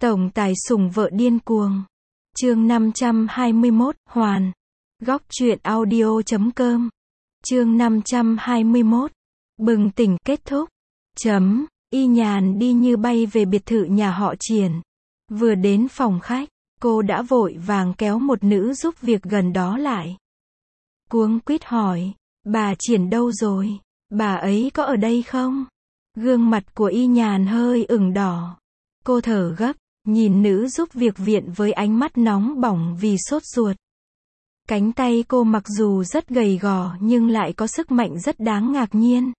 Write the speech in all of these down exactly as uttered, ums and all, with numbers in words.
Tổng tài sủng vợ điên cuồng. Chương năm trăm hai mươi mốt, Hoàn. Góc truyện audio chấm com. Chương năm trăm hai mươi mốt. Bừng tỉnh kết thúc. Chấm. Y Nhàn đi như bay về biệt thự nhà họ Triển. Vừa đến phòng khách, cô đã vội vàng kéo một nữ giúp việc gần đó lại. Cuống quýt hỏi, bà Triển đâu rồi? Bà ấy có ở đây không? Gương mặt của Y Nhàn hơi ửng đỏ. Cô thở gấp, nhìn nữ giúp việc viện với ánh mắt nóng bỏng vì sốt ruột. Cánh tay cô mặc dù rất gầy gò nhưng lại có sức mạnh rất đáng ngạc nhiên.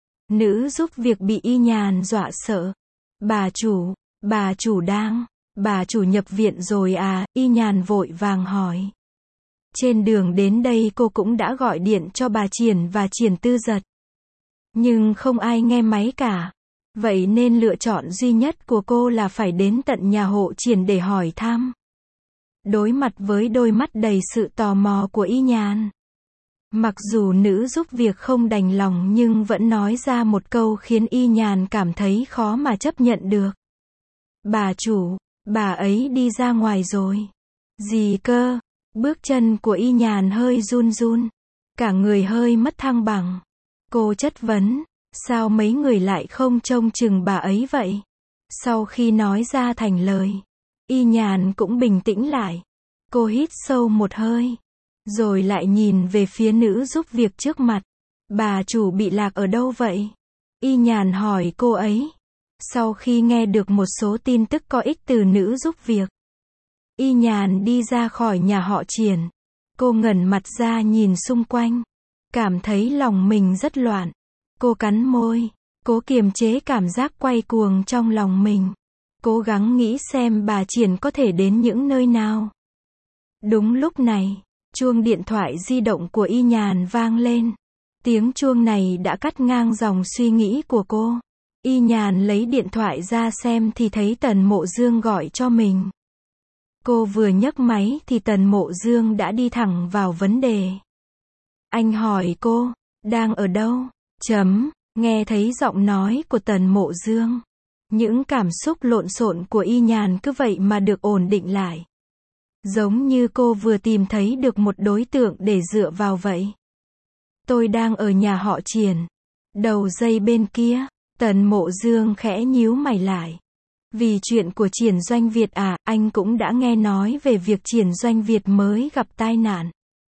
Nữ giúp việc bị Y Nhàn dọa sợ. Bà chủ, bà chủ đang, bà chủ nhập viện rồi à? Y Nhàn vội vàng hỏi. Trên đường đến đây cô cũng đã gọi điện cho bà Triển và Triển Tư Giật. Nhưng không ai nghe máy cả. Vậy nên lựa chọn duy nhất của cô là phải đến tận nhà hộ Triển để hỏi thăm. Đối mặt với đôi mắt đầy sự tò mò của Y Nhàn. Mặc dù nữ giúp việc không đành lòng nhưng vẫn nói ra một câu khiến Y Nhàn cảm thấy khó mà chấp nhận được. Bà chủ, bà ấy đi ra ngoài rồi. Gì cơ? Bước chân của Y Nhàn hơi run run. Cả người hơi mất thăng bằng. Cô chất vấn, sao mấy người lại không trông chừng bà ấy vậy? Sau khi nói ra thành lời, Y Nhàn cũng bình tĩnh lại. Cô hít sâu một hơi, rồi lại nhìn về phía nữ giúp việc trước mặt. Bà chủ bị lạc ở đâu vậy? Y Nhàn hỏi cô ấy. Sau khi nghe được một số tin tức có ích từ nữ giúp việc, Y Nhàn đi ra khỏi nhà họ Triển. Cô ngẩng mặt ra nhìn xung quanh, cảm thấy lòng mình rất loạn. Cô cắn môi, cố kiềm chế cảm giác quay cuồng trong lòng mình. Cố gắng nghĩ xem bà Triển có thể đến những nơi nào. Đúng lúc này, chuông điện thoại di động của Y Nhàn vang lên. Tiếng chuông này đã cắt ngang dòng suy nghĩ của cô. Y Nhàn lấy điện thoại ra xem thì thấy Tần Mộ Dương gọi cho mình. Cô vừa nhấc máy thì Tần Mộ Dương đã đi thẳng vào vấn đề. Anh hỏi cô, đang ở đâu? Chấm, nghe thấy giọng nói của Tần Mộ Dương. Những cảm xúc lộn xộn của Y Nhàn cứ vậy mà được ổn định lại. Giống như cô vừa tìm thấy được một đối tượng để dựa vào vậy. Tôi đang ở nhà họ Triển. Đầu dây bên kia, Tần Mộ Dương khẽ nhíu mày lại. Vì chuyện của Triển Doanh Việt à, anh cũng đã nghe nói về việc Triển Doanh Việt mới gặp tai nạn.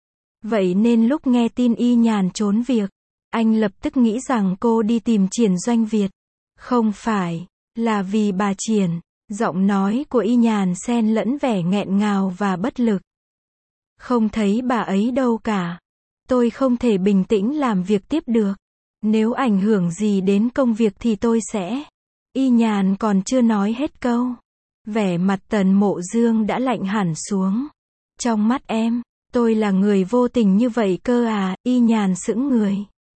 Vậy nên lúc nghe tin Y Nhàn trốn việc, anh lập tức nghĩ rằng cô đi tìm Triển Doanh Việt. Không phải, là vì bà Triển. Giọng nói của Y Nhàn xen lẫn vẻ nghẹn ngào và bất lực. Không thấy bà ấy đâu cả. Tôi không thể bình tĩnh làm việc tiếp được. Nếu ảnh hưởng gì đến công việc thì tôi sẽ... Y Nhàn còn chưa nói hết câu. Vẻ mặt Tần Mộ Dương đã lạnh hẳn xuống. Trong mắt em, tôi là người vô tình như vậy cơ à? Y Nhàn sững người.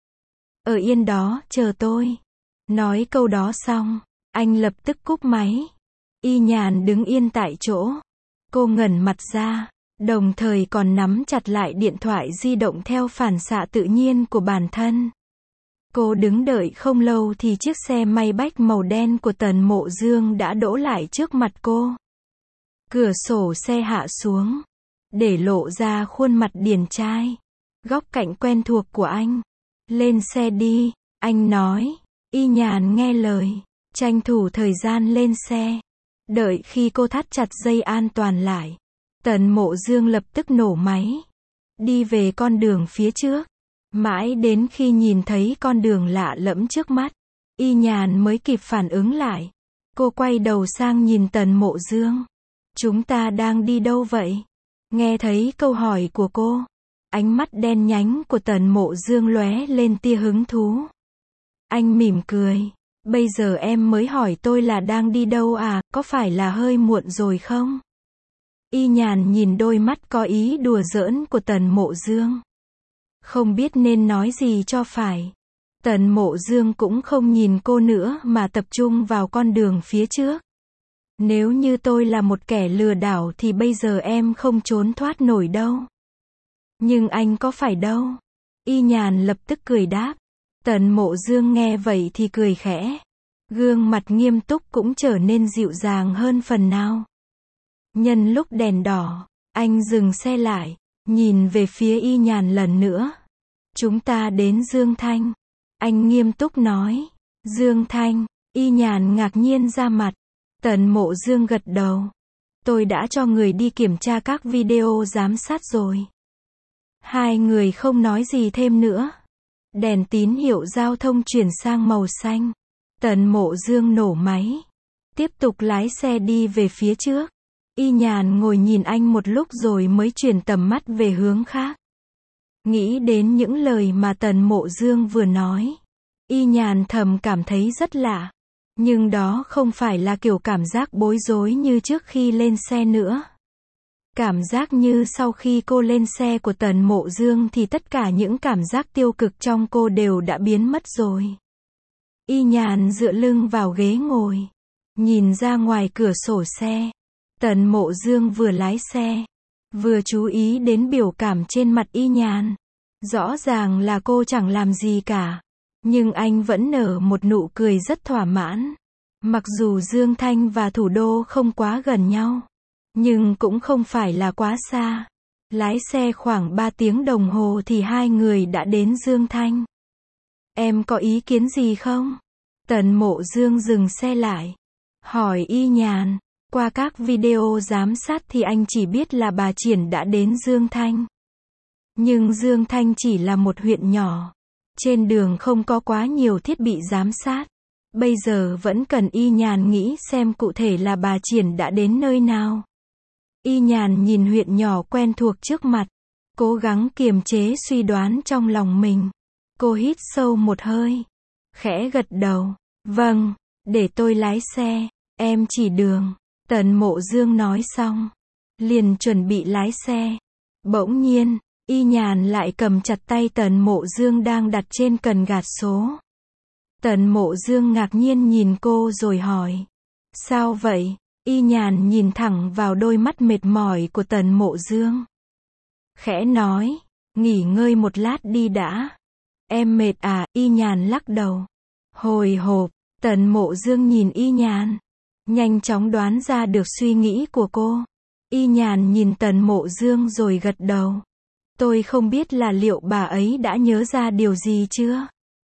Ở yên đó, chờ tôi. Nói câu đó xong, anh lập tức cúp máy. Y Nhàn đứng yên tại chỗ. Cô ngẩng mặt ra, đồng thời còn nắm chặt lại điện thoại di động theo phản xạ tự nhiên của bản thân. Cô đứng đợi không lâu thì chiếc xe Maybach màu đen của Tần Mộ Dương đã đỗ lại trước mặt cô. Cửa sổ xe hạ xuống, để lộ ra khuôn mặt điển trai, góc cạnh quen thuộc của anh. Lên xe đi, anh nói. Y Nhàn nghe lời, tranh thủ thời gian lên xe. Đợi khi cô thắt chặt dây an toàn lại, Tần Mộ Dương lập tức nổ máy, đi về con đường phía trước. Mãi đến khi nhìn thấy con đường lạ lẫm trước mắt, Y Nhàn mới kịp phản ứng lại. Cô quay đầu sang nhìn Tần Mộ Dương. Chúng ta đang đi đâu vậy? Nghe thấy câu hỏi của cô, ánh mắt đen nhánh của Tần Mộ Dương lóe lên tia hứng thú. Anh mỉm cười. Bây giờ em mới hỏi tôi là đang đi đâu à, có phải là hơi muộn rồi không? Y Nhàn nhìn đôi mắt có ý đùa giỡn của Tần Mộ Dương. Không biết nên nói gì cho phải. Tần Mộ Dương cũng không nhìn cô nữa mà tập trung vào con đường phía trước. Nếu như tôi là một kẻ lừa đảo thì bây giờ em không trốn thoát nổi đâu. Nhưng anh có phải đâu? Y Nhàn lập tức cười đáp. Tần Mộ Dương nghe vậy thì cười khẽ. Gương mặt nghiêm túc cũng trở nên dịu dàng hơn phần nào. Nhân lúc đèn đỏ, anh dừng xe lại, nhìn về phía Y Nhàn lần nữa. Chúng ta đến Dương Thanh. Anh nghiêm túc nói. Dương Thanh, Y Nhàn ngạc nhiên ra mặt. Tần Mộ Dương gật đầu. Tôi đã cho người đi kiểm tra các video giám sát rồi. Hai người không nói gì thêm nữa. Đèn tín hiệu giao thông chuyển sang màu xanh. Tần Mộ Dương nổ máy. Tiếp tục lái xe đi về phía trước. Y Nhàn ngồi nhìn anh một lúc rồi mới chuyển tầm mắt về hướng khác. Nghĩ đến những lời mà Tần Mộ Dương vừa nói. Y Nhàn thầm cảm thấy rất lạ. Nhưng đó không phải là kiểu cảm giác bối rối như trước khi lên xe nữa. Cảm giác như sau khi cô lên xe của Tần Mộ Dương thì tất cả những cảm giác tiêu cực trong cô đều đã biến mất rồi. Y Nhàn dựa lưng vào ghế ngồi. Nhìn ra ngoài cửa sổ xe. Tần Mộ Dương vừa lái xe. Vừa chú ý đến biểu cảm trên mặt Y Nhàn. Rõ ràng là cô chẳng làm gì cả. Nhưng anh vẫn nở một nụ cười rất thỏa mãn. Mặc dù Dương Thanh và thủ đô không quá gần nhau. Nhưng cũng không phải là quá xa. Lái xe khoảng ba tiếng đồng hồ thì hai người đã đến Dương Thanh. Em có ý kiến gì không? Tần Mộ Dương dừng xe lại. Hỏi Y Nhàn. Qua các video giám sát thì anh chỉ biết là bà Triển đã đến Dương Thanh. Nhưng Dương Thanh chỉ là một huyện nhỏ. Trên đường không có quá nhiều thiết bị giám sát. Bây giờ vẫn cần Y Nhàn nghĩ xem cụ thể là bà Triển đã đến nơi nào. Y Nhàn nhìn huyện nhỏ quen thuộc trước mặt. Cố gắng kiềm chế suy đoán trong lòng mình. Cô hít sâu một hơi. Khẽ gật đầu. Vâng, để tôi lái xe. Em chỉ đường. Tần Mộ Dương nói xong. Liền chuẩn bị lái xe. Bỗng nhiên, Y Nhàn lại cầm chặt tay Tần Mộ Dương đang đặt trên cần gạt số. Tần Mộ Dương ngạc nhiên nhìn cô rồi hỏi. Sao vậy? Y Nhàn nhìn thẳng vào đôi mắt mệt mỏi của Tần Mộ Dương. Khẽ nói. Nghỉ ngơi một lát đi đã. Em mệt à? Y Nhàn lắc đầu. Hồi hộp. Tần Mộ Dương nhìn Y Nhàn. Nhanh chóng đoán ra được suy nghĩ của cô. Y Nhàn nhìn Tần Mộ Dương rồi gật đầu. Tôi không biết là liệu bà ấy đã nhớ ra điều gì chưa?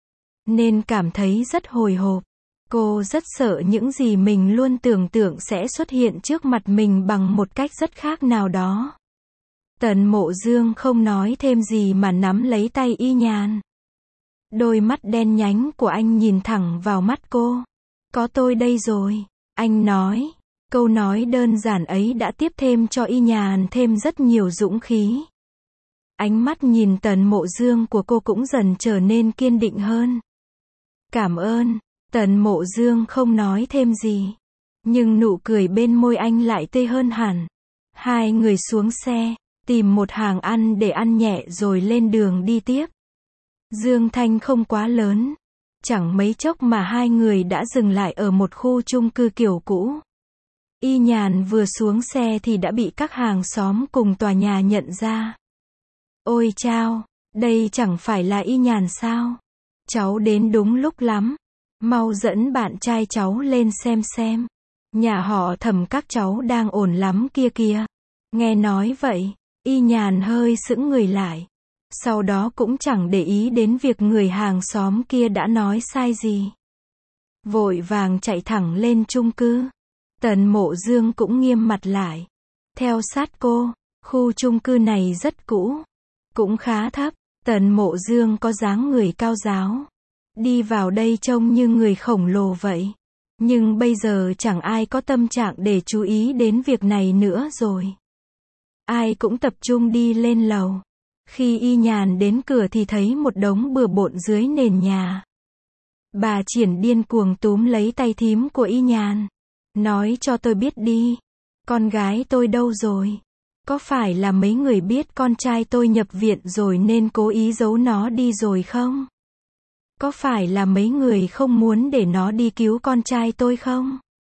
Nên cảm thấy rất hồi hộp. Cô rất sợ những gì mình luôn tưởng tượng sẽ xuất hiện trước mặt mình bằng một cách rất khác nào đó. Tần Mộ Dương không nói thêm gì mà nắm lấy tay Y Nhàn. Đôi mắt đen nhánh của anh nhìn thẳng vào mắt cô. Có tôi đây rồi. Anh nói. Câu nói đơn giản ấy đã tiếp thêm cho Y Nhàn thêm rất nhiều dũng khí. Ánh mắt nhìn Tần Mộ Dương của cô cũng dần trở nên kiên định hơn. Cảm ơn. Tần Mộ Dương không nói thêm gì. Nhưng nụ cười bên môi anh lại tươi hơn hẳn. Hai người xuống xe, tìm một hàng ăn để ăn nhẹ rồi lên đường đi tiếp. Dương Thanh không quá lớn. Chẳng mấy chốc mà hai người đã dừng lại ở một khu chung cư kiểu cũ. Y Nhàn vừa xuống xe thì đã bị các hàng xóm cùng tòa nhà nhận ra. Ôi chao, đây chẳng phải là Y Nhàn sao? Cháu đến đúng lúc lắm. Mau dẫn bạn trai cháu lên xem xem. Nhà họ Thẩm các cháu đang ổn lắm kia kìa. Nghe nói vậy, Y Nhàn hơi sững người lại. Sau đó cũng chẳng để ý đến việc người hàng xóm kia đã nói sai gì. Vội vàng chạy thẳng lên chung cư. Tần Mộ Dương cũng nghiêm mặt lại. Theo sát cô, khu chung cư này rất cũ. Cũng khá thấp. Tần Mộ Dương có dáng người cao ráo. Đi vào đây trông như người khổng lồ vậy. Nhưng bây giờ chẳng ai có tâm trạng để chú ý đến việc này nữa rồi. Ai cũng tập trung đi lên lầu. Khi Y Nhàn đến cửa thì thấy một đống bừa bộn dưới nền nhà. Bà Triển điên cuồng túm lấy tay thím của Y Nhàn. Nói cho tôi biết đi. Con gái tôi đâu rồi? Có phải là mấy người biết con trai tôi nhập viện rồi nên cố ý giấu nó đi rồi không? Có phải là mấy người không muốn để nó đi cứu con trai tôi không?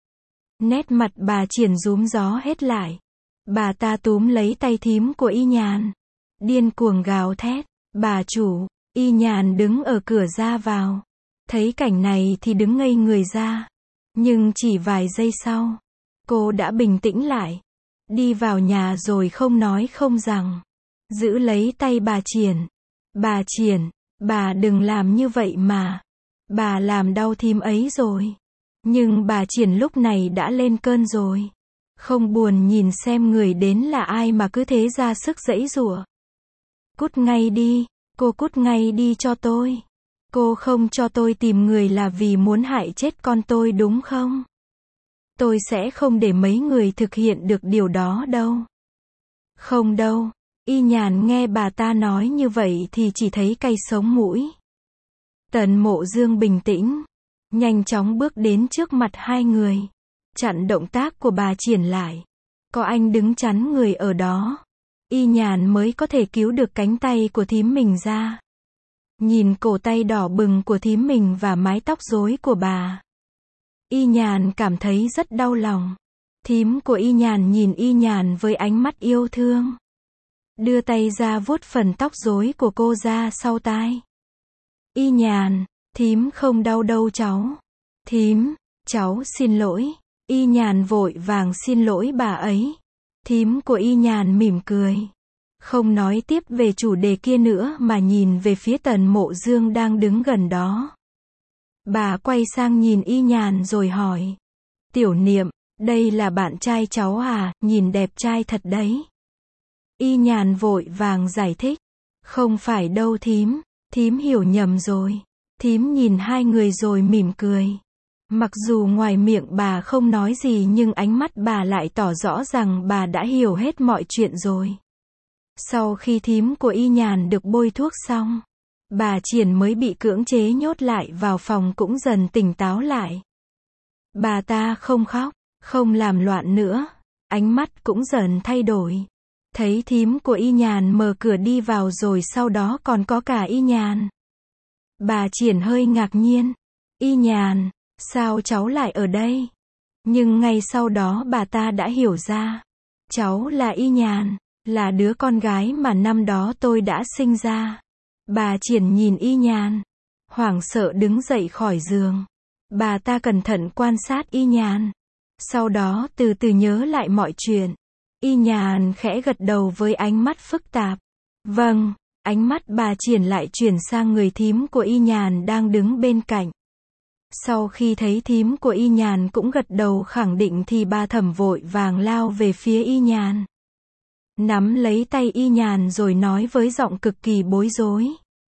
Nét mặt bà Triển rúm gió hết lại. Bà ta túm lấy tay thím của Y Nhàn. Điên cuồng gào thét. Bà chủ. Y Nhàn đứng ở cửa ra vào. Thấy cảnh này thì đứng ngây người ra. Nhưng chỉ vài giây sau, cô đã bình tĩnh lại. Đi vào nhà rồi không nói không rằng. Giữ lấy tay bà Triển. Bà Triển, bà đừng làm như vậy mà. Bà làm đau thím ấy rồi. Nhưng bà Triển lúc này đã lên cơn rồi. Không buồn nhìn xem người đến là ai mà cứ thế ra sức giãy giụa. Cút ngay đi, cô cút ngay đi cho tôi. Cô không cho tôi tìm người là vì muốn hại chết con tôi đúng không? Tôi sẽ không để mấy người thực hiện được điều đó đâu. Không đâu. Y Nhàn nghe bà ta nói như vậy thì chỉ thấy cay sống mũi. Tần Mộ Dương bình tĩnh, nhanh chóng bước đến trước mặt hai người, chặn động tác của bà Triển lại. Có anh đứng chắn người ở đó, Y Nhàn mới có thể cứu được cánh tay của thím mình ra. Nhìn cổ tay đỏ bừng của thím mình và mái tóc rối của bà, Y Nhàn cảm thấy rất đau lòng. Thím của Y Nhàn nhìn Y Nhàn với ánh mắt yêu thương, đưa tay ra vuốt phần tóc rối của cô ra sau tai. Y Nhàn, thím không đau đâu cháu. Thím, cháu xin lỗi. Y Nhàn vội vàng xin lỗi bà ấy. Thím của Y Nhàn mỉm cười, không nói tiếp về chủ đề kia nữa mà nhìn về phía Tần Mộ Dương đang đứng gần đó. Bà quay sang nhìn Y Nhàn rồi hỏi. Tiểu Niệm, đây là bạn trai cháu à, nhìn đẹp trai thật đấy. Y Nhàn vội vàng giải thích. Không phải đâu thím, thím hiểu nhầm rồi. Thím nhìn hai người rồi mỉm cười. Mặc dù ngoài miệng bà không nói gì nhưng ánh mắt bà lại tỏ rõ rằng bà đã hiểu hết mọi chuyện rồi. Sau khi thím của Y Nhàn được bôi thuốc xong, bà Triển mới bị cưỡng chế nhốt lại vào phòng cũng dần tỉnh táo lại. Bà ta không khóc, không làm loạn nữa, ánh mắt cũng dần thay đổi. Thấy thím của Y Nhàn mở cửa đi vào rồi sau đó còn có cả Y Nhàn. Bà Triển hơi ngạc nhiên. Y Nhàn, sao cháu lại ở đây? Nhưng ngay sau đó bà ta đã hiểu ra. Cháu là Y Nhàn, là đứa con gái mà năm đó tôi đã sinh ra. Bà Triển nhìn Y Nhàn, hoảng sợ đứng dậy khỏi giường. Bà ta cẩn thận quan sát Y Nhàn. Sau đó từ từ nhớ lại mọi chuyện. Y Nhàn khẽ gật đầu với ánh mắt phức tạp. Vâng, ánh mắt bà Triển lại chuyển sang người thím của Y Nhàn đang đứng bên cạnh. Sau khi thấy thím của Y Nhàn cũng gật đầu khẳng định thì bà Thẩm vội vàng lao về phía Y Nhàn. Nắm lấy tay Y Nhàn rồi nói với giọng cực kỳ bối rối.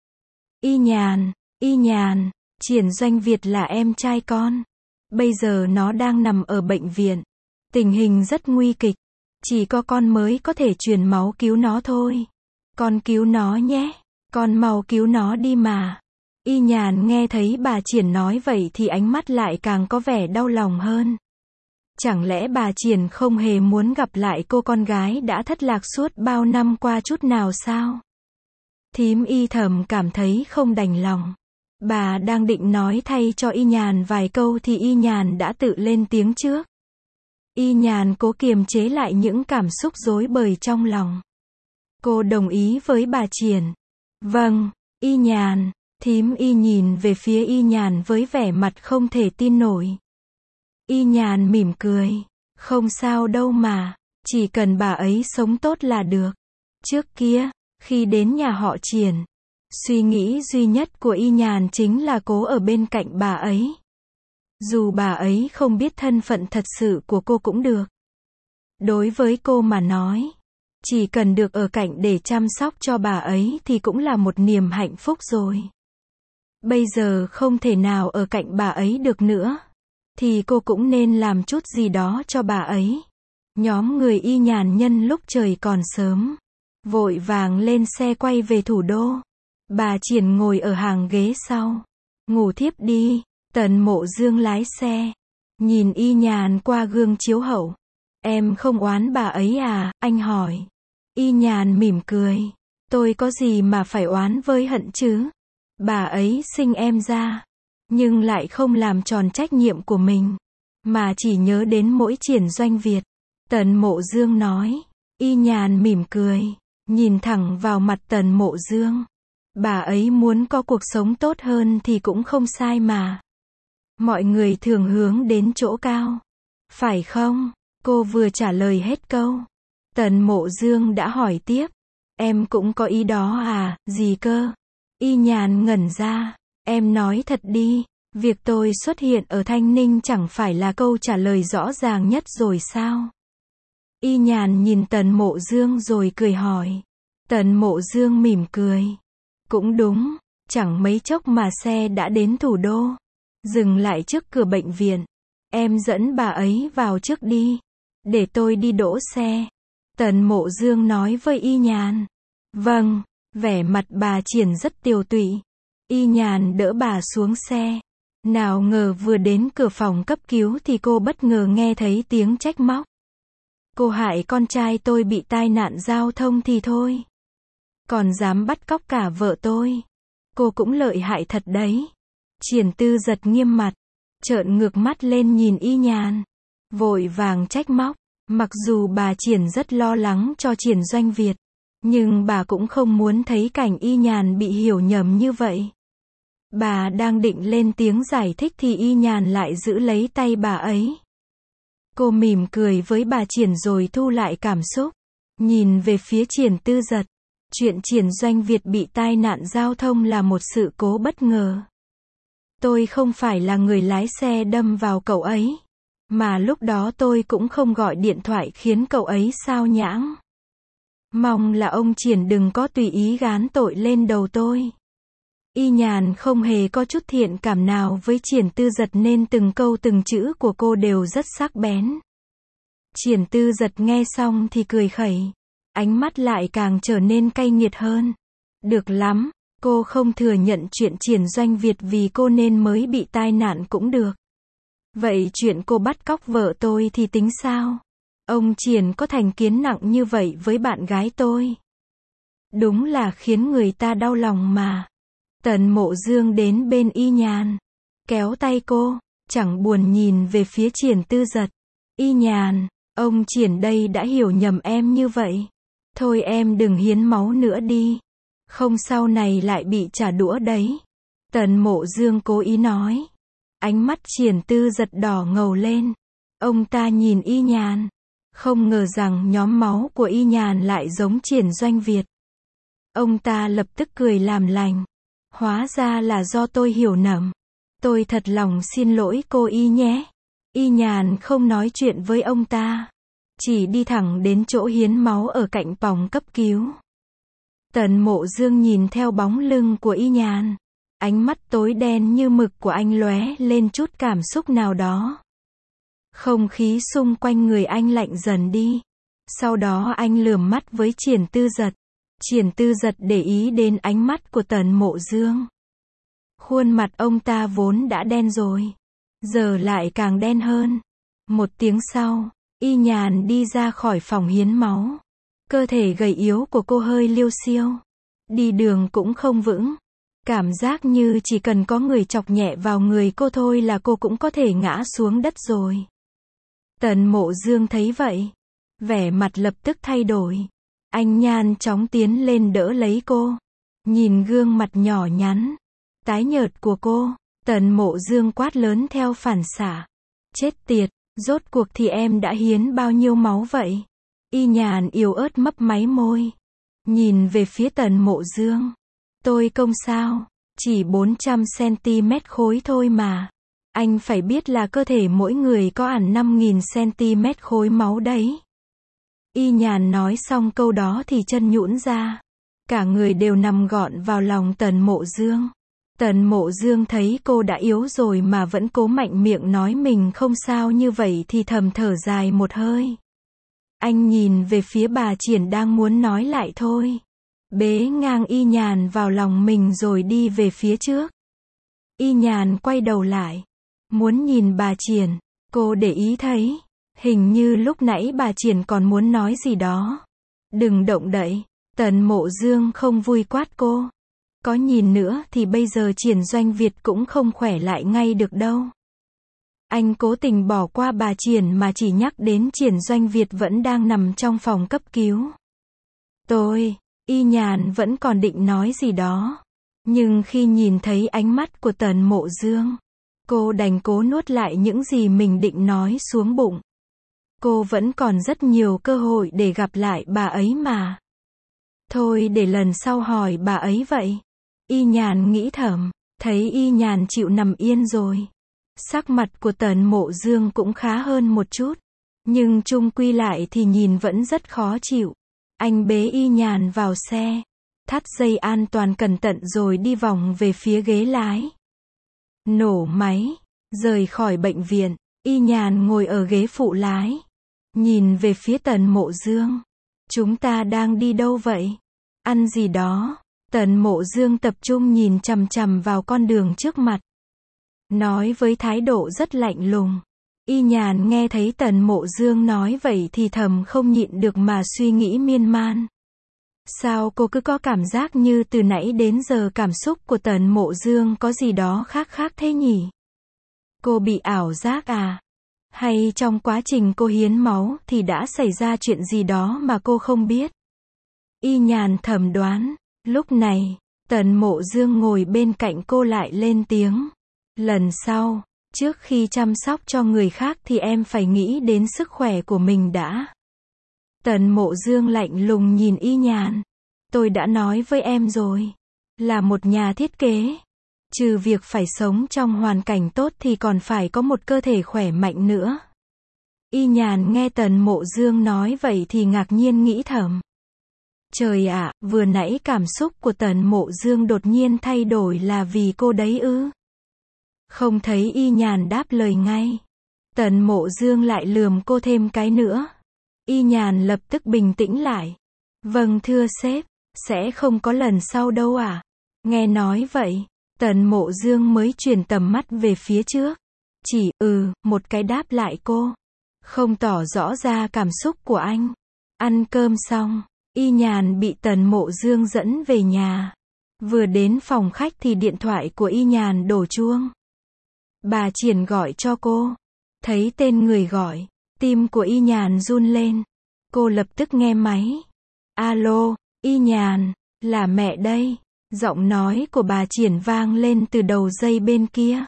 Y Nhàn, Y Nhàn, Triển Doanh Việt là em trai con. Bây giờ nó đang nằm ở bệnh viện. Tình hình rất nguy kịch. Chỉ có con mới có thể truyền máu cứu nó thôi. Con cứu nó nhé. Con mau cứu nó đi mà. Y Nhàn nghe thấy bà Triển nói vậy thì ánh mắt lại càng có vẻ đau lòng hơn. Chẳng lẽ bà Triển không hề muốn gặp lại cô con gái đã thất lạc suốt bao năm qua chút nào sao? Thím Y Thẩm cảm thấy không đành lòng. Bà đang định nói thay cho Y Nhàn vài câu thì Y Nhàn đã tự lên tiếng trước. Y Nhàn cố kiềm chế lại những cảm xúc rối bời trong lòng. Cô đồng ý với bà Triển. Vâng, Y Nhàn. Thím Y nhìn về phía Y Nhàn với vẻ mặt không thể tin nổi. Y Nhàn mỉm cười. Không sao đâu mà, chỉ cần bà ấy sống tốt là được. Trước kia, khi đến nhà họ Triển, suy nghĩ duy nhất của Y Nhàn chính là cố ở bên cạnh bà ấy. Dù bà ấy không biết thân phận thật sự của cô cũng được. Đối với cô mà nói, chỉ cần được ở cạnh để chăm sóc cho bà ấy thì cũng là một niềm hạnh phúc rồi. Bây giờ không thể nào ở cạnh bà ấy được nữa, thì cô cũng nên làm chút gì đó cho bà ấy. Nhóm người Y Nhàn nhân lúc trời còn sớm, vội vàng lên xe quay về thủ đô. Bà Triển ngồi ở hàng ghế sau, ngủ thiếp đi. Tần Mộ Dương lái xe, nhìn Y Nhàn qua gương chiếu hậu. Em không oán bà ấy à, anh hỏi. Y Nhàn mỉm cười. Tôi có gì mà phải oán với hận chứ? Bà ấy sinh em ra, nhưng lại không làm tròn trách nhiệm của mình, mà chỉ nhớ đến mỗi Triển Doanh Việt. Tần Mộ Dương nói. Y Nhàn mỉm cười, nhìn thẳng vào mặt Tần Mộ Dương. Bà ấy muốn có cuộc sống tốt hơn thì cũng không sai mà. Mọi người thường hướng đến chỗ cao. Phải không? Cô vừa trả lời hết câu. Tần Mộ Dương đã hỏi tiếp. Em cũng có ý đó à, gì cơ? Y Nhàn ngẩn ra. Em nói thật đi, việc tôi xuất hiện ở Thanh Ninh chẳng phải là câu trả lời rõ ràng nhất rồi sao? Y Nhàn nhìn Tần Mộ Dương rồi cười hỏi. Tần Mộ Dương mỉm cười. Cũng đúng, chẳng mấy chốc mà xe đã đến thủ đô. Dừng lại trước cửa bệnh viện. Em dẫn bà ấy vào trước đi. Để tôi đi đỗ xe. Tần Mộ Dương nói với Y Nhàn. Vâng, vẻ mặt bà Triển rất tiều tụy. Y Nhàn đỡ bà xuống xe. Nào ngờ vừa đến cửa phòng cấp cứu thì cô bất ngờ nghe thấy tiếng trách móc. Cô hại con trai tôi bị tai nạn giao thông thì thôi. Còn dám bắt cóc cả vợ tôi. Cô cũng lợi hại thật đấy. Triển Tư Giật nghiêm mặt. Trợn ngược mắt lên nhìn Y Nhàn. Vội vàng trách móc. Mặc dù bà Triển rất lo lắng cho Triển Doanh Việt. Nhưng bà cũng không muốn thấy cảnh Y Nhàn bị hiểu nhầm như vậy. Bà đang định lên tiếng giải thích thì Y Nhàn lại giữ lấy tay bà ấy. Cô mỉm cười với bà Triển rồi thu lại cảm xúc. Nhìn về phía Triển Tư Giật. Chuyện Triển Doanh Việt bị tai nạn giao thông là một sự cố bất ngờ. Tôi không phải là người lái xe đâm vào cậu ấy. Mà lúc đó tôi cũng không gọi điện thoại khiến cậu ấy sao nhãng. Mong là ông Triển đừng có tùy ý gán tội lên đầu tôi. Y Nhàn không hề có chút thiện cảm nào với Triển Tư Giật nên từng câu từng chữ của cô đều rất sắc bén. Triển Tư Giật nghe xong thì cười khẩy. Ánh mắt lại càng trở nên cay nghiệt hơn. Được lắm, cô không thừa nhận chuyện Triển Doanh Việt vì cô nên mới bị tai nạn cũng được. Vậy chuyện cô bắt cóc vợ tôi thì tính sao? Ông Triển có thành kiến nặng như vậy với bạn gái tôi. Đúng là khiến người ta đau lòng mà. Tần Mộ Dương đến bên Y Nhàn. Kéo tay cô, chẳng buồn nhìn về phía Triển Tư Giật. Y Nhàn, ông Triển đây đã hiểu nhầm em như vậy. Thôi em đừng hiến máu nữa đi. Không sau này lại bị trả đũa đấy. Tần Mộ Dương cố ý nói. Ánh mắt Triển Tư Giật đỏ ngầu lên. Ông ta nhìn Y Nhàn. Không ngờ rằng nhóm máu của Y Nhàn lại giống Triển Doanh Việt. Ông ta lập tức cười làm lành. Hóa ra là do tôi hiểu nhầm. Tôi thật lòng xin lỗi cô Y nhé. Y Nhàn không nói chuyện với ông ta. Chỉ đi thẳng đến chỗ hiến máu ở cạnh phòng cấp cứu. Tần Mộ Dương nhìn theo bóng lưng của Y Nhàn. Ánh mắt tối đen như mực của anh lóe lên chút cảm xúc nào đó. Không khí xung quanh người anh lạnh dần đi. Sau đó anh lườm mắt với Triển Tư Giật. Triển Tư Giật để ý đến ánh mắt của Tần Mộ Dương. Khuôn mặt ông ta vốn đã đen rồi. Giờ lại càng đen hơn. Một tiếng sau, Y Nhàn đi ra khỏi phòng hiến máu. Cơ thể gầy yếu của cô hơi liêu xiêu. Đi đường cũng không vững. Cảm giác như chỉ cần có người chọc nhẹ vào người cô thôi là cô cũng có thể ngã xuống đất rồi. Tần Mộ Dương thấy vậy. Vẻ mặt lập tức thay đổi. Anh nhanh chóng tiến lên đỡ lấy cô. Nhìn gương mặt nhỏ nhắn, tái nhợt của cô. Tần Mộ Dương quát lớn theo phản xạ. Chết tiệt, rốt cuộc thì em đã hiến bao nhiêu máu vậy? Y Nhàn yếu ớt mấp máy môi. Nhìn về phía Tần Mộ Dương. Tôi công sao? Chỉ bốn trăm xăng-ti-mét khối thôi mà. Anh phải biết là cơ thể mỗi người có hẳn năm nghìn xăng-ti-mét khối máu đấy. Y Nhàn nói xong câu đó thì chân nhũn ra. Cả người đều nằm gọn vào lòng Tần Mộ Dương. Tần Mộ Dương thấy cô đã yếu rồi mà vẫn cố mạnh miệng nói mình không sao như vậy thì thầm thở dài một hơi. Anh nhìn về phía bà Triển đang muốn nói lại thôi. Bế ngang Y Nhàn vào lòng mình rồi đi về phía trước. Y Nhàn quay đầu lại. Muốn nhìn bà Triển. Cô để ý thấy. Hình như lúc nãy bà Triển còn muốn nói gì đó. Đừng động đậy. Tần Mộ Dương không vui quát cô. Có nhìn nữa thì bây giờ Triển Doanh Việt cũng không khỏe lại ngay được đâu. Anh cố tình bỏ qua bà Triển mà chỉ nhắc đến Triển Doanh Việt vẫn đang nằm trong phòng cấp cứu. Tôi, Y Nhàn vẫn còn định nói gì đó. Nhưng khi nhìn thấy ánh mắt của Tần Mộ Dương, cô đành cố nuốt lại những gì mình định nói xuống bụng. Cô vẫn còn rất nhiều cơ hội để gặp lại bà ấy mà. Thôi để lần sau hỏi bà ấy vậy. Y Nhàn nghĩ thầm, thấy Y Nhàn chịu nằm yên rồi. Sắc mặt của Tần Mộ Dương cũng khá hơn một chút. Nhưng chung quy lại thì nhìn vẫn rất khó chịu. Anh bế Y Nhàn vào xe, thắt dây an toàn cẩn thận rồi đi vòng về phía ghế lái. Nổ máy, rời khỏi bệnh viện, Y Nhàn ngồi ở ghế phụ lái. Nhìn về phía Tần Mộ Dương. Chúng ta đang đi đâu vậy? Ăn gì đó? Tần Mộ Dương tập trung nhìn chằm chằm vào con đường trước mặt. Nói với thái độ rất lạnh lùng. Y Nhàn nghe thấy Tần Mộ Dương nói vậy thì thầm không nhịn được mà suy nghĩ miên man. Sao cô cứ có cảm giác như từ nãy đến giờ cảm xúc của Tần Mộ Dương có gì đó khác khác thế nhỉ? Cô bị ảo giác à? Hay trong quá trình cô hiến máu thì đã xảy ra chuyện gì đó mà cô không biết? Y Nhàn thầm đoán. Lúc này, Tần Mộ Dương ngồi bên cạnh cô lại lên tiếng. Lần sau, trước khi chăm sóc cho người khác thì em phải nghĩ đến sức khỏe của mình đã. Tần Mộ Dương lạnh lùng nhìn Y Nhàn. Tôi đã nói với em rồi. Là một nhà thiết kế. Trừ việc phải sống trong hoàn cảnh tốt thì còn phải có một cơ thể khỏe mạnh nữa. Y Nhàn nghe Tần Mộ Dương nói vậy thì ngạc nhiên nghĩ thầm. Trời ạ, vừa nãy cảm xúc của Tần Mộ Dương đột nhiên thay đổi là vì cô đấy ư? Không thấy Y Nhàn đáp lời ngay. Tần Mộ Dương lại lườm cô thêm cái nữa. Y Nhàn lập tức bình tĩnh lại. Vâng thưa sếp, sẽ không có lần sau đâu à? Nghe nói vậy, Tần Mộ Dương mới chuyển tầm mắt về phía trước. Chỉ, ừ, một cái đáp lại cô. Không tỏ rõ ra cảm xúc của anh. Ăn cơm xong, Y Nhàn bị Tần Mộ Dương dẫn về nhà. Vừa đến phòng khách thì điện thoại của Y Nhàn đổ chuông. Bà Triển gọi cho cô. Thấy tên người gọi, tim của Y Nhàn run lên. Cô lập tức nghe máy. Alo, Y Nhàn, là mẹ đây. Giọng nói của bà Triển vang lên từ đầu dây bên kia.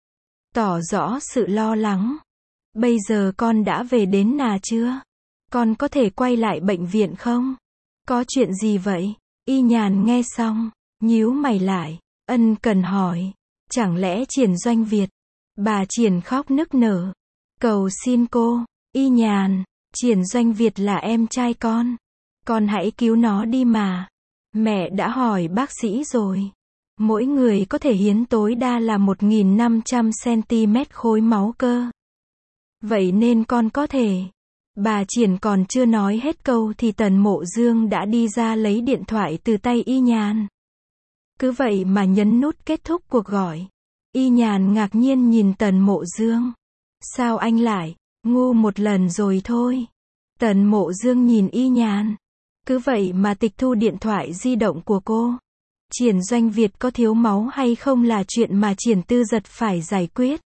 Tỏ rõ sự lo lắng. Bây giờ con đã về đến nhà chưa? Con có thể quay lại bệnh viện không? Có chuyện gì vậy? Y Nhàn nghe xong, nhíu mày lại, ân cần hỏi. Chẳng lẽ Triển Doanh Việt? Bà Triển khóc nức nở. Cầu xin cô, Y Nhàn, Triển Doanh Việt là em trai con. Con hãy cứu nó đi mà. Mẹ đã hỏi bác sĩ rồi. Mỗi người có thể hiến tối đa là một nghìn năm trăm xăng-ti-mét khối máu cơ. Vậy nên con có thể. Bà Triển còn chưa nói hết câu thì Tần Mộ Dương đã đi ra lấy điện thoại từ tay Y Nhàn. Cứ vậy mà nhấn nút kết thúc cuộc gọi. Y Nhàn ngạc nhiên nhìn Tần Mộ Dương. Sao anh lại, ngu một lần rồi thôi. Tần Mộ Dương nhìn Y Nhàn. Cứ vậy mà tịch thu điện thoại di động của cô. Triển Doanh Việt có thiếu máu hay không là chuyện mà Triển Tư Giật phải giải quyết.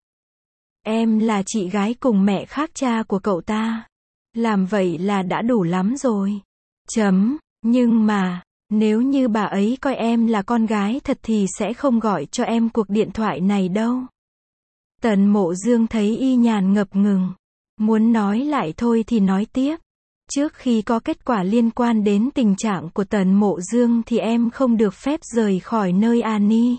Em là chị gái cùng mẹ khác cha của cậu ta. Làm vậy là đã đủ lắm rồi. Chấm, nhưng mà, nếu như bà ấy coi em là con gái thật thì sẽ không gọi cho em cuộc điện thoại này đâu. Tần Mộ Dương thấy Y Nhàn ngập ngừng. Muốn nói lại thôi thì nói tiếp. Trước khi có kết quả liên quan đến tình trạng của Tần Mộ Dương thì em không được phép rời khỏi nơi Ani.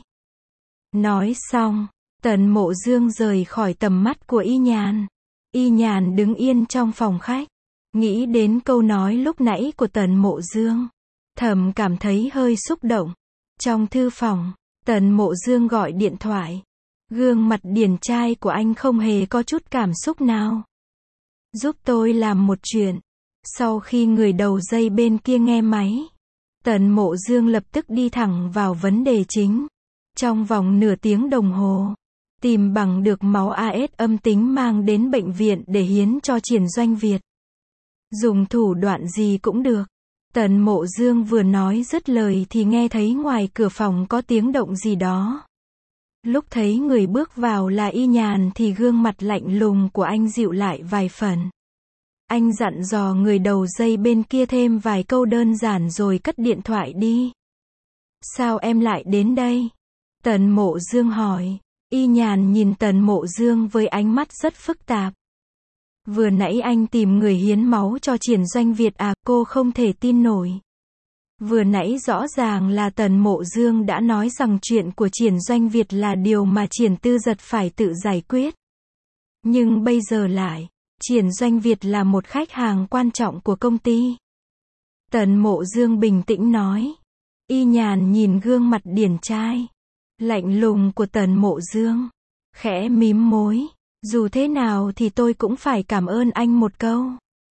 Nói xong, Tần Mộ Dương rời khỏi tầm mắt của Y Nhàn. Y Nhàn đứng yên trong phòng khách. Nghĩ đến câu nói lúc nãy của Tần Mộ Dương. Thầm cảm thấy hơi xúc động. Trong thư phòng, Tần Mộ Dương gọi điện thoại. Gương mặt điển trai của anh không hề có chút cảm xúc nào. Giúp tôi làm một chuyện. Sau khi người đầu dây bên kia nghe máy, Tần Mộ Dương lập tức đi thẳng vào vấn đề chính. Trong vòng nửa tiếng đồng hồ, tìm bằng được máu a ét âm tính mang đến bệnh viện để hiến cho Triển Doanh Việt. Dùng thủ đoạn gì cũng được. Tần Mộ Dương vừa nói dứt lời thì nghe thấy ngoài cửa phòng có tiếng động gì đó. Lúc thấy người bước vào là Y Nhàn thì gương mặt lạnh lùng của anh dịu lại vài phần. Anh dặn dò người đầu dây bên kia thêm vài câu đơn giản rồi cất điện thoại đi. Sao em lại đến đây? Tần Mộ Dương hỏi. Y Nhàn nhìn Tần Mộ Dương với ánh mắt rất phức tạp. Vừa nãy anh tìm người hiến máu cho Triển Doanh Việt à, cô không thể tin nổi. Vừa nãy rõ ràng là Tần Mộ Dương đã nói rằng chuyện của Triển Doanh Việt là điều mà Triển Tư Giật phải tự giải quyết. Nhưng bây giờ lại, Triển Doanh Việt là một khách hàng quan trọng của công ty. Tần Mộ Dương bình tĩnh nói. Y Nhàn nhìn gương mặt điển trai, lạnh lùng của Tần Mộ Dương, khẽ mím môi. Dù thế nào thì tôi cũng phải cảm ơn anh một câu.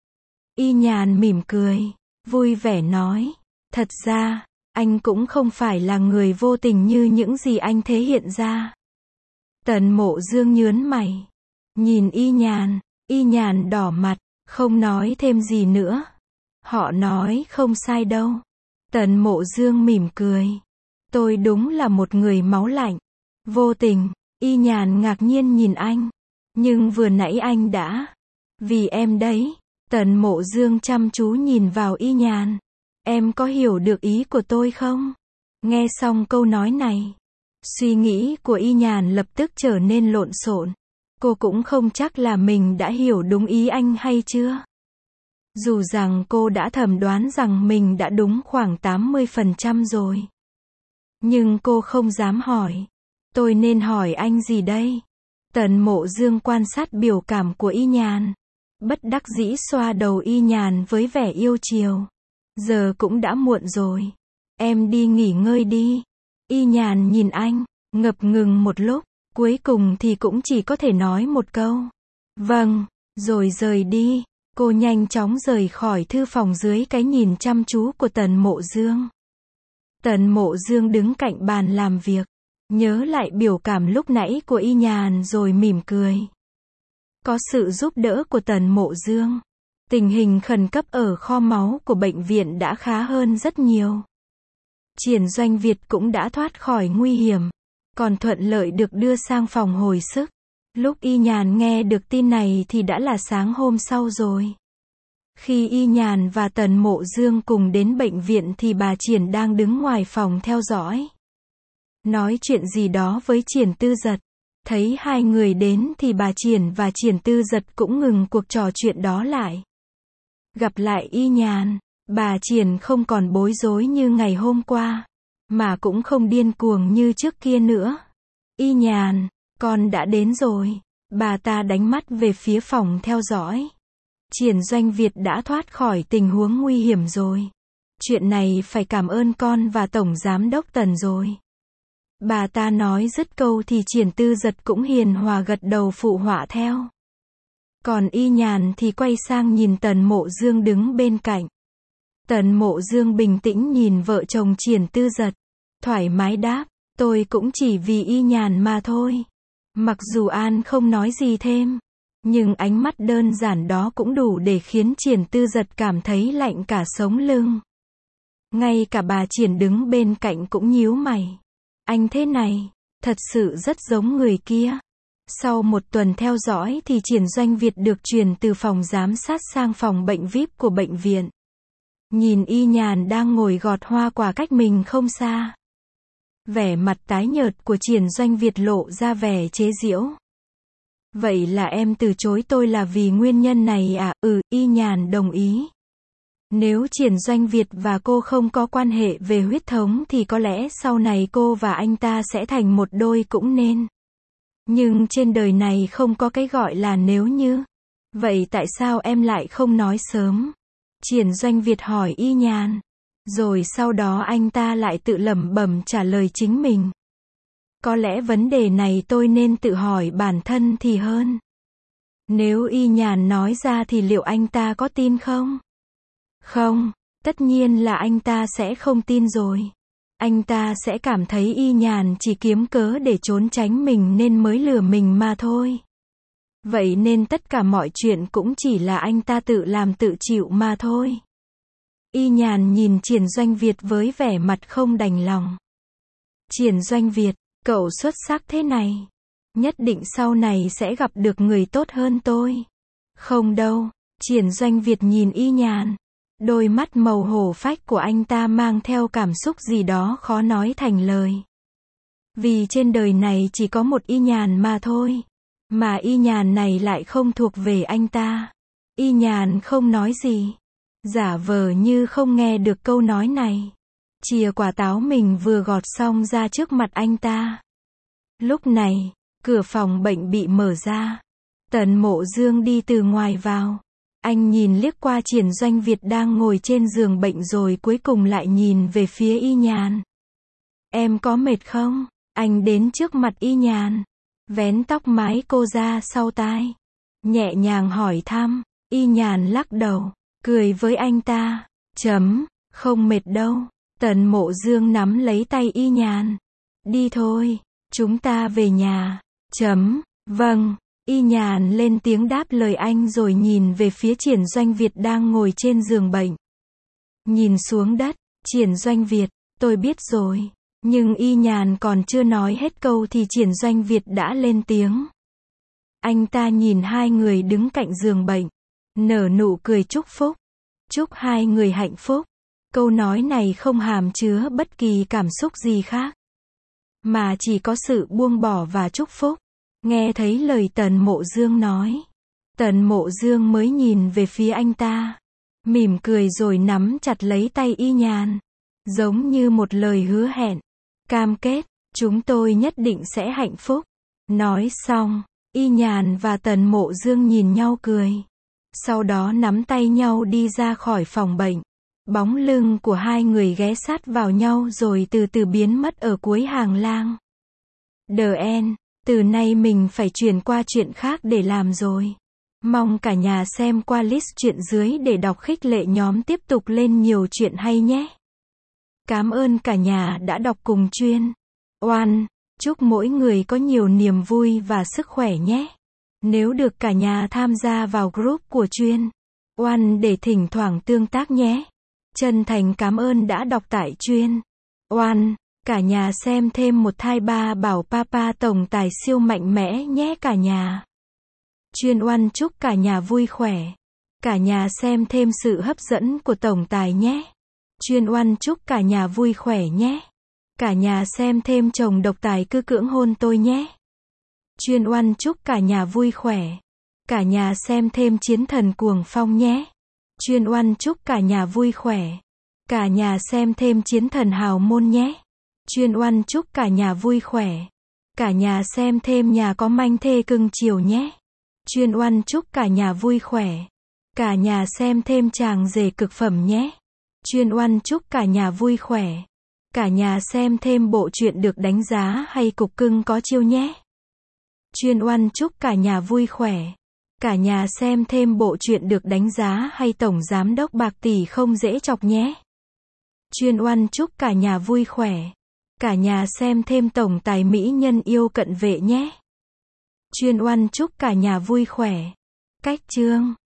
Y Nhàn mỉm cười, vui vẻ nói. Thật ra, anh cũng không phải là người vô tình như những gì anh thể hiện ra. Tần Mộ Dương nhớn mày, nhìn Y Nhàn. Y Nhàn đỏ mặt, không nói thêm gì nữa. Họ nói không sai đâu. Tần Mộ Dương mỉm cười. Tôi đúng là một người máu lạnh. Vô tình. Y Nhàn ngạc nhiên nhìn anh. Nhưng vừa nãy anh đã. Vì em đấy. Tần Mộ Dương chăm chú nhìn vào Y Nhàn. Em có hiểu được ý của tôi không? Nghe xong câu nói này, suy nghĩ của Y Nhàn lập tức trở nên lộn xộn. Cô cũng không chắc là mình đã hiểu đúng ý anh hay chưa. Dù rằng cô đã thầm đoán rằng mình đã đúng khoảng tám mươi phần trăm rồi. Nhưng cô không dám hỏi. Tôi nên hỏi anh gì đây? Tần Mộ Dương quan sát biểu cảm của Y Nhàn. Bất đắc dĩ xoa đầu Y Nhàn với vẻ yêu chiều. Giờ cũng đã muộn rồi. Em đi nghỉ ngơi đi. Y Nhàn nhìn anh, ngập ngừng một lúc. Cuối cùng thì cũng chỉ có thể nói một câu. Vâng, rồi rời đi. Cô nhanh chóng rời khỏi thư phòng dưới cái nhìn chăm chú của Tần Mộ Dương. Tần Mộ Dương đứng cạnh bàn làm việc, nhớ lại biểu cảm lúc nãy của Y Nhàn rồi mỉm cười. Có sự giúp đỡ của Tần Mộ Dương, tình hình khẩn cấp ở kho máu của bệnh viện đã khá hơn rất nhiều. Triển Doanh Việt cũng đã thoát khỏi nguy hiểm, còn thuận lợi được đưa sang phòng hồi sức. Lúc Y Nhàn nghe được tin này thì đã là sáng hôm sau rồi. Khi Y Nhàn và Tần Mộ Dương cùng đến bệnh viện thì bà Triển đang đứng ngoài phòng theo dõi. Nói chuyện gì đó với Triển Tư Giật. Thấy hai người đến thì bà Triển và Triển Tư Giật cũng ngừng cuộc trò chuyện đó lại. Gặp lại Y Nhàn, bà Triển không còn bối rối như ngày hôm qua, mà cũng không điên cuồng như trước kia nữa. Y Nhàn, con đã đến rồi. Bà ta đánh mắt về phía phòng theo dõi. Triển Doanh Việt đã thoát khỏi tình huống nguy hiểm rồi. Chuyện này phải cảm ơn con và Tổng Giám đốc Tần rồi. Bà ta nói dứt câu thì Triển Tư Giật cũng hiền hòa gật đầu phụ họa theo. Còn Y Nhàn thì quay sang nhìn Tần Mộ Dương đứng bên cạnh. Tần Mộ Dương bình tĩnh nhìn vợ chồng Triển Tư Giật, thoải mái đáp, tôi cũng chỉ vì Y Nhàn mà thôi. Mặc dù An không nói gì thêm, nhưng ánh mắt đơn giản đó cũng đủ để khiến Triển Tư Giật cảm thấy lạnh cả sống lưng. Ngay cả bà Triển đứng bên cạnh cũng nhíu mày. Anh thế này, thật sự rất giống người kia. Sau một tuần theo dõi thì Triển Doanh Việt được chuyển từ phòng giám sát sang phòng bệnh vi ai pi của bệnh viện. Nhìn Y Nhàn đang ngồi gọt hoa quả cách mình không xa. Vẻ mặt tái nhợt của Triển Doanh Việt lộ ra vẻ chế giễu. Vậy là em từ chối tôi là vì nguyên nhân này à? Ừ, Y Nhàn đồng ý. Nếu Triển Doanh Việt và cô không có quan hệ về huyết thống thì có lẽ sau này cô và anh ta sẽ thành một đôi cũng nên. Nhưng trên đời này không có cái gọi là nếu như. Vậy tại sao em lại không nói sớm? Triển Doanh Việt hỏi Y Nhàn. Rồi sau đó anh ta lại tự lẩm bẩm trả lời chính mình. Có lẽ vấn đề này tôi nên tự hỏi bản thân thì hơn. Nếu Y Nhàn nói ra thì liệu anh ta có tin không? Không, tất nhiên là anh ta sẽ không tin rồi. Anh ta sẽ cảm thấy Y Nhàn chỉ kiếm cớ để trốn tránh mình nên mới lừa mình mà thôi. Vậy nên tất cả mọi chuyện cũng chỉ là anh ta tự làm tự chịu mà thôi. Y Nhàn nhìn Triển Doanh Việt với vẻ mặt không đành lòng. Triển Doanh Việt, cậu xuất sắc thế này. Nhất định sau này sẽ gặp được người tốt hơn tôi. Không đâu. Triển Doanh Việt nhìn Y Nhàn. Đôi mắt màu hổ phách của anh ta mang theo cảm xúc gì đó khó nói thành lời. Vì trên đời này chỉ có một Y Nhàn mà thôi. Mà Y Nhàn này lại không thuộc về anh ta. Y Nhàn không nói gì. Giả vờ như không nghe được câu nói này. Chìa quả táo mình vừa gọt xong ra trước mặt anh ta. Lúc này, cửa phòng bệnh bị mở ra. Tần Mộ Dương đi từ ngoài vào. Anh nhìn liếc qua Triển Doanh Việt đang ngồi trên giường bệnh rồi cuối cùng lại nhìn về phía Y Nhàn. Em có mệt không? Anh đến trước mặt Y Nhàn. Vén tóc mái cô ra sau tai. Nhẹ nhàng hỏi thăm. Y Nhàn lắc đầu. Cười với anh ta. Chấm. Không mệt đâu. Tần Mộ Dương nắm lấy tay Y Nhàn. Đi thôi. Chúng ta về nhà. Chấm. Vâng. Y Nhàn lên tiếng đáp lời anh rồi nhìn về phía Triển Doanh Việt đang ngồi trên giường bệnh. Nhìn xuống đất. Triển Doanh Việt. Tôi biết rồi. Nhưng Y Nhàn còn chưa nói hết câu thì Triển Doanh Việt đã lên tiếng. Anh ta nhìn hai người đứng cạnh giường bệnh. Nở nụ cười chúc phúc. Chúc hai người hạnh phúc. Câu nói này không hàm chứa bất kỳ cảm xúc gì khác. Mà chỉ có sự buông bỏ và chúc phúc. Nghe thấy lời Tần Mộ Dương nói. Tần Mộ Dương mới nhìn về phía anh ta. Mỉm cười rồi nắm chặt lấy tay Y Nhàn. Giống như một lời hứa hẹn. Cam kết, chúng tôi nhất định sẽ hạnh phúc. Nói xong, Y Nhàn và Tần Mộ Dương nhìn nhau cười. Sau đó nắm tay nhau đi ra khỏi phòng bệnh. Bóng lưng của hai người ghé sát vào nhau rồi từ từ biến mất ở cuối hàng lang. The end. Từ nay mình phải chuyển qua chuyện khác để làm rồi. Mong cả nhà xem qua list chuyện dưới để đọc khích lệ nhóm tiếp tục lên nhiều chuyện hay nhé. Cảm ơn cả nhà đã đọc cùng Chuyên. Oan. Chúc mỗi người có nhiều niềm vui và sức khỏe nhé. Nếu được cả nhà tham gia vào group của Chuyên. Oan để thỉnh thoảng tương tác nhé. Chân thành cảm ơn đã đọc tại Chuyên. Oan. Cả nhà xem thêm một thai ba bảo papa tổng tài siêu mạnh mẽ nhé cả nhà. Chuyên Oan chúc cả nhà vui khỏe. Cả nhà xem thêm sự hấp dẫn của tổng tài nhé. Chuyên Oan chúc cả nhà vui khỏe nhé. Cả nhà xem thêm chồng độc tài cứ cưỡng hôn tôi nhé. Chuyên Oan chúc cả nhà vui khỏe. Cả nhà xem thêm Chiến Thần Cuồng Phong nhé. Chuyên Oan chúc cả nhà vui khỏe. Cả nhà xem thêm Chiến Thần Hào Môn nhé. Chuyên Oan chúc cả nhà vui khỏe. Cả nhà xem thêm Nhà Có Manh Thê Cưng Chiều nhé. Chuyên Oan chúc cả nhà vui khỏe. Cả nhà xem thêm Chàng Rể Cực Phẩm nhé. Chuyên Oan chúc cả nhà vui khỏe. Cả nhà xem thêm bộ truyện được đánh giá hay Cục Cưng Có Chiêu nhé. Chuyên Oan chúc cả nhà vui khỏe. Cả nhà xem thêm bộ truyện được đánh giá hay Tổng Giám Đốc Bạc Tỷ Không Dễ Chọc nhé. Chuyên Oan chúc cả nhà vui khỏe. Cả nhà xem thêm Tổng Tài Mỹ Nhân Yêu Cận Vệ nhé. Chuyên Oan chúc cả nhà vui khỏe. Cách chương